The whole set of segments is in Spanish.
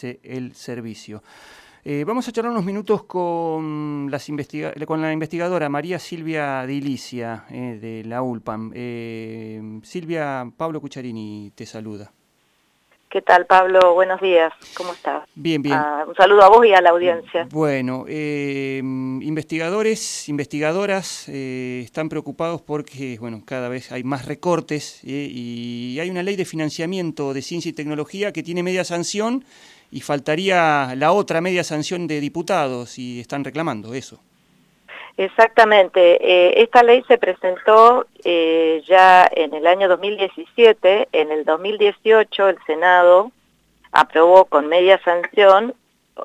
ofrece el servicio. Vamos a charlar unos minutos con la investigadora María Silvia D'Ilicia de la ULPAM. Silvia, Pablo Cucharini te saluda. ¿Qué tal, Pablo? Buenos días. ¿Cómo estás? Bien, bien. Un saludo a vos y a la audiencia. Bueno, investigadores, investigadoras están preocupados porque, bueno, cada vez hay más recortes y hay una ley de financiamiento de ciencia y tecnología que tiene media sanción y faltaría la otra media sanción de diputados y están reclamando eso. Exactamente. Esta ley se presentó ya en el año 2017. En el 2018 el Senado aprobó con media sanción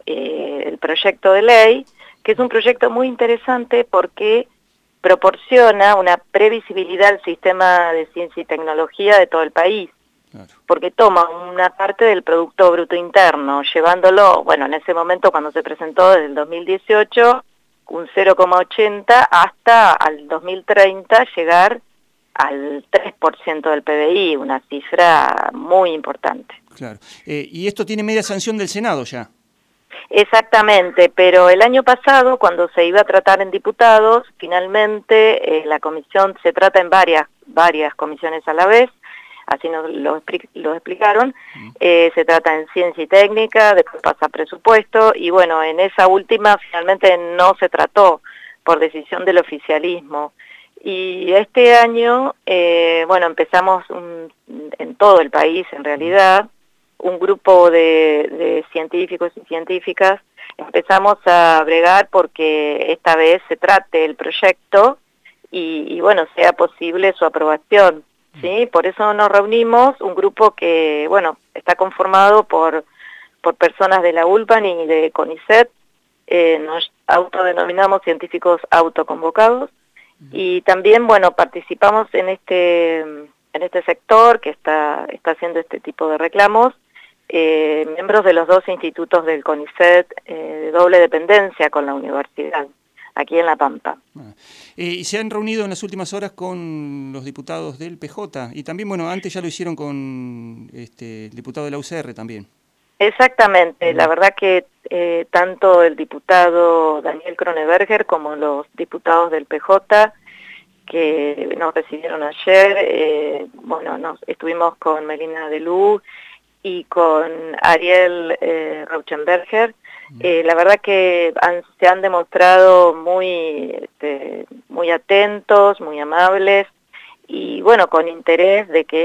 el proyecto de ley, que es un proyecto muy interesante porque proporciona una previsibilidad al sistema de ciencia y tecnología de todo el país. Claro. Porque toma una parte del Producto Bruto Interno, llevándolo, bueno, en ese momento cuando se presentó desde el 2018, un 0,80 hasta al 2030 llegar al 3% del PBI, una cifra muy importante. Claro. ¿Y esto tiene media sanción del Senado ya? Exactamente, pero el año pasado, cuando se iba a tratar en diputados, finalmente la comisión se trata en varias comisiones a la vez, así nos lo explicaron. Se trata en ciencia y técnica, después pasa a presupuesto, y bueno, en esa última finalmente no se trató por decisión del oficialismo. Y este año, bueno, empezamos en todo el país en realidad, un grupo de científicos y científicas, empezamos a bregar porque esta vez se trate el proyecto y bueno, sea posible su aprobación. ¿Sí? Por eso nos reunimos, un grupo que, bueno, está conformado por personas de la ULPAM y de CONICET, nos autodenominamos científicos autoconvocados, y también, bueno, participamos en este sector que está haciendo este tipo de reclamos, miembros de los dos institutos del CONICET de doble dependencia con la universidad, aquí en La Pampa. Y se han reunido en las últimas horas con los diputados del PJ y también, bueno, antes ya lo hicieron con el diputado de la UCR también. Exactamente, la verdad que tanto el diputado Daniel Kroneberger como los diputados del PJ que nos recibieron ayer, bueno, estuvimos con Melina Delú y con Ariel Rauschenberger. La verdad que se han demostrado muy atentos, muy amables y bueno, con interés de que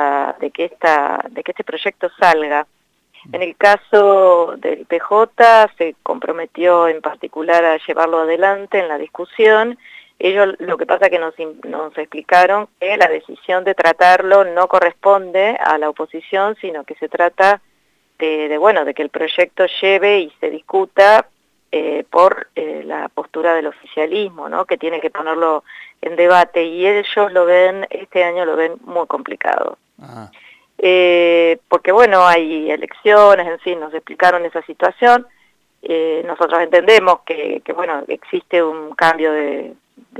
este proyecto salga. En el caso del PJ se comprometió en particular a llevarlo adelante en la discusión. Ellos lo que pasa es que nos explicaron que la decisión de tratarlo no corresponde a la oposición, sino que se trata de que el proyecto lleve y se discuta por la postura del oficialismo, ¿no? Que tiene que ponerlo en debate, y ellos este año lo ven muy complicado. Porque bueno, hay elecciones, en fin, nos explicaron esa situación. Nosotros entendemos que bueno, existe un cambio de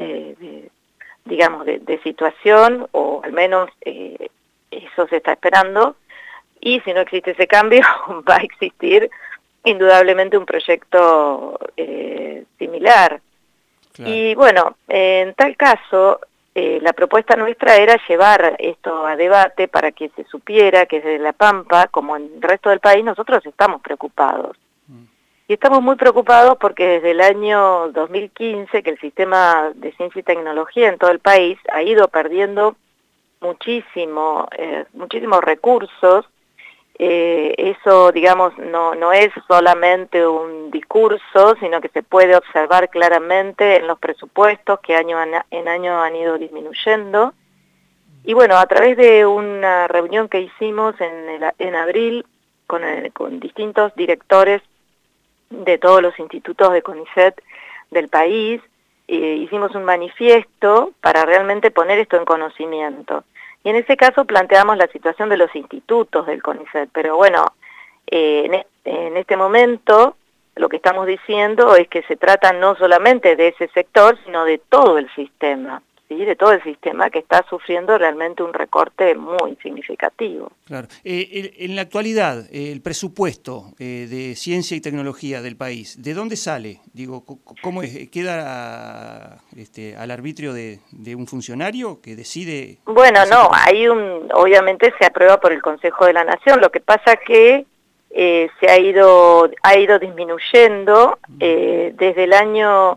situación, o al menos eso se está esperando. Y si no existe ese cambio, va a existir indudablemente un proyecto similar. Claro. Y bueno, en tal caso, la propuesta nuestra era llevar esto a debate para que se supiera que desde La Pampa, como en el resto del país, nosotros estamos preocupados. Y estamos muy preocupados porque desde el año 2015, que el sistema de ciencia y tecnología en todo el país ha ido perdiendo muchísimos recursos. Eso, digamos, no es solamente un discurso, sino que se puede observar claramente en los presupuestos que año en año han ido disminuyendo. Y bueno, a través de una reunión que hicimos en abril con distintos directores de todos los institutos de CONICET del país, hicimos un manifiesto para realmente poner esto en conocimiento. Y en ese caso planteamos la situación de los institutos del CONICET, pero bueno, en este momento lo que estamos diciendo es que se trata no solamente de ese sector, sino de todo el sistema, ¿sí? De todo el sistema que está sufriendo realmente un recorte muy significativo. Claro. En la actualidad, el presupuesto de ciencia y tecnología del país, ¿de dónde sale? Digo, ¿cómo es? ¿Queda al arbitrio de un funcionario que decide? Bueno, no, obviamente se aprueba por el Consejo de la Nación. Lo que pasa que ha ido disminuyendo desde el año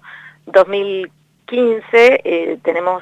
2015 tenemos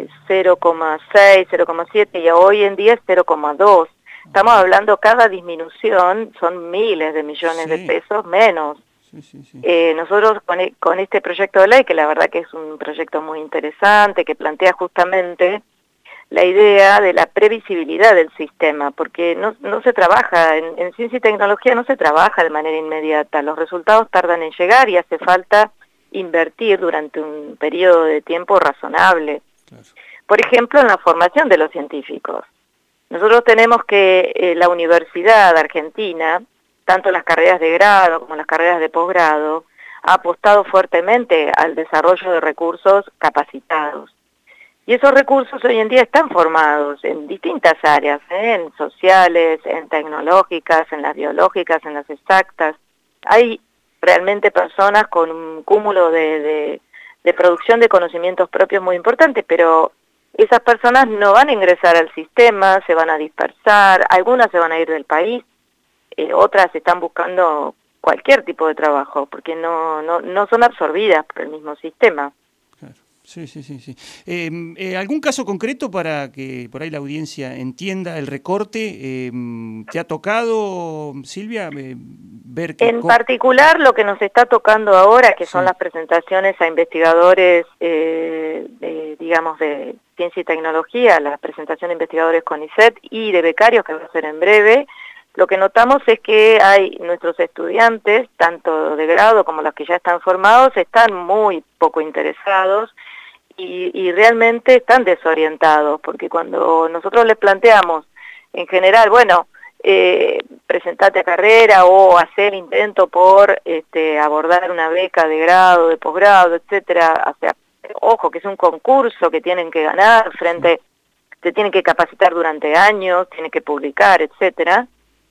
0,6, 0,7 y hoy en día es 0,2. Estamos hablando, cada disminución son miles de millones de pesos menos. Sí. Nosotros con este proyecto de ley, que la verdad que es un proyecto muy interesante, que plantea justamente la idea de la previsibilidad del sistema, porque no se trabaja, en ciencia y tecnología no se trabaja de manera inmediata, los resultados tardan en llegar y hace falta invertir durante un periodo de tiempo razonable. Claro. Por ejemplo, en la formación de los científicos. Nosotros tenemos que la Universidad Argentina, tanto las carreras de grado como las carreras de posgrado, ha apostado fuertemente al desarrollo de recursos capacitados. Y esos recursos hoy en día están formados en distintas áreas, en sociales, en tecnológicas, en las biológicas, en las exactas. Hay realmente personas con un cúmulo de producción de conocimientos propios muy importante, pero esas personas no van a ingresar al sistema, se van a dispersar, algunas se van a ir del país, otras están buscando cualquier tipo de trabajo, porque no son absorbidas por el mismo sistema. Claro. Sí. ¿Algún caso concreto para que por ahí la audiencia entienda el recorte? ¿Te ha tocado, Silvia, ver que... En particular, lo que nos está tocando ahora, que son las presentaciones a investigadores, digamos, de ciencia y tecnología, la presentación de investigadores CONICET y de becarios, que va a ser en breve, lo que notamos es que nuestros estudiantes, tanto de grado como los que ya están formados, están muy poco interesados y realmente están desorientados, porque cuando nosotros les planteamos, en general, bueno, presentate a carrera o hacer el intento por abordar una beca de grado, de posgrado, etcétera, o sea, ojo, que es un concurso que tienen que ganar te tienen que capacitar durante años, tienen que publicar, etcétera,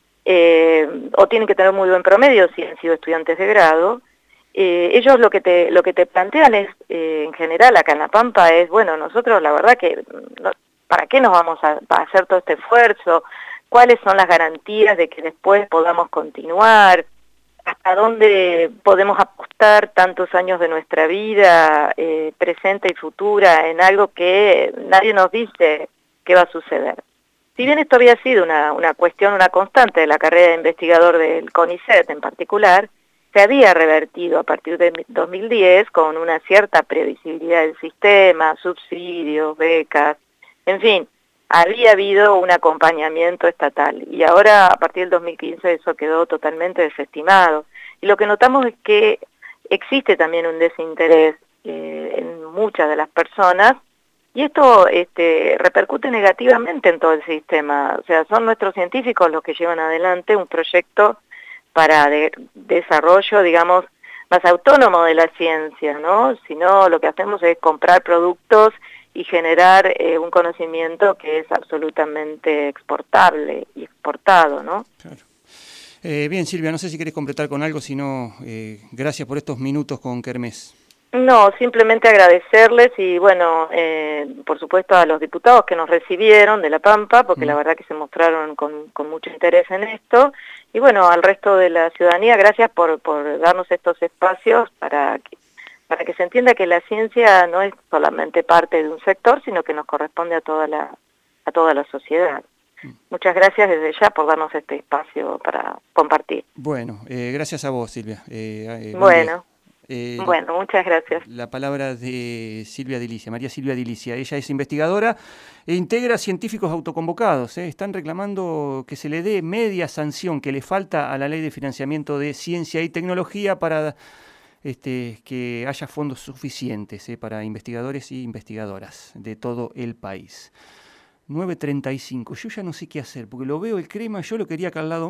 o tienen que tener muy buen promedio si han sido estudiantes de grado. Ellos lo que te plantean es, en general acá en La Pampa, es, bueno, nosotros la verdad que, ¿para qué nos vamos a hacer todo este esfuerzo? ¿Cuáles son las garantías de que después podamos continuar? ¿Hasta dónde podemos apostar tantos años de nuestra vida, presente y futura, en algo que nadie nos dice qué va a suceder? Si bien esto había sido una cuestión, una constante de la carrera de investigador del CONICET en particular, se había revertido a partir de 2010 con una cierta previsibilidad del sistema, subsidios, becas, en fin, había habido un acompañamiento estatal y ahora a partir del 2015 eso quedó totalmente desestimado. Y lo que notamos es que existe también un desinterés en muchas de las personas y esto repercute negativamente en todo el sistema. O sea, son nuestros científicos los que llevan adelante un proyecto para desarrollo, digamos, más autónomo de la ciencia, ¿no? Si no, lo que hacemos es comprar productos y generar un conocimiento que es absolutamente exportable y exportado, ¿no? Claro. Bien, Silvia, no sé si querés completar con algo, si no, gracias por estos minutos con Kermés. No, simplemente agradecerles y bueno, por supuesto a los diputados que nos recibieron de La Pampa, porque la verdad que se mostraron con mucho interés en esto, y bueno, al resto de la ciudadanía, gracias por darnos estos espacios para que se entienda que la ciencia no es solamente parte de un sector, sino que nos corresponde a toda la sociedad. Muchas gracias desde ya por darnos este espacio para compartir. Bueno, gracias a vos, Silvia. Bueno, muchas gracias. La palabra de Silvia Dilicia, María Silvia Dilicia. Ella es investigadora e integra científicos autoconvocados. Están reclamando que se le dé media sanción que le falta a la Ley de Financiamiento de Ciencia y Tecnología para que haya fondos suficientes para investigadores y investigadoras de todo el país. 9:35. Yo ya no sé qué hacer, porque lo veo el crema, yo lo quería acá al lado.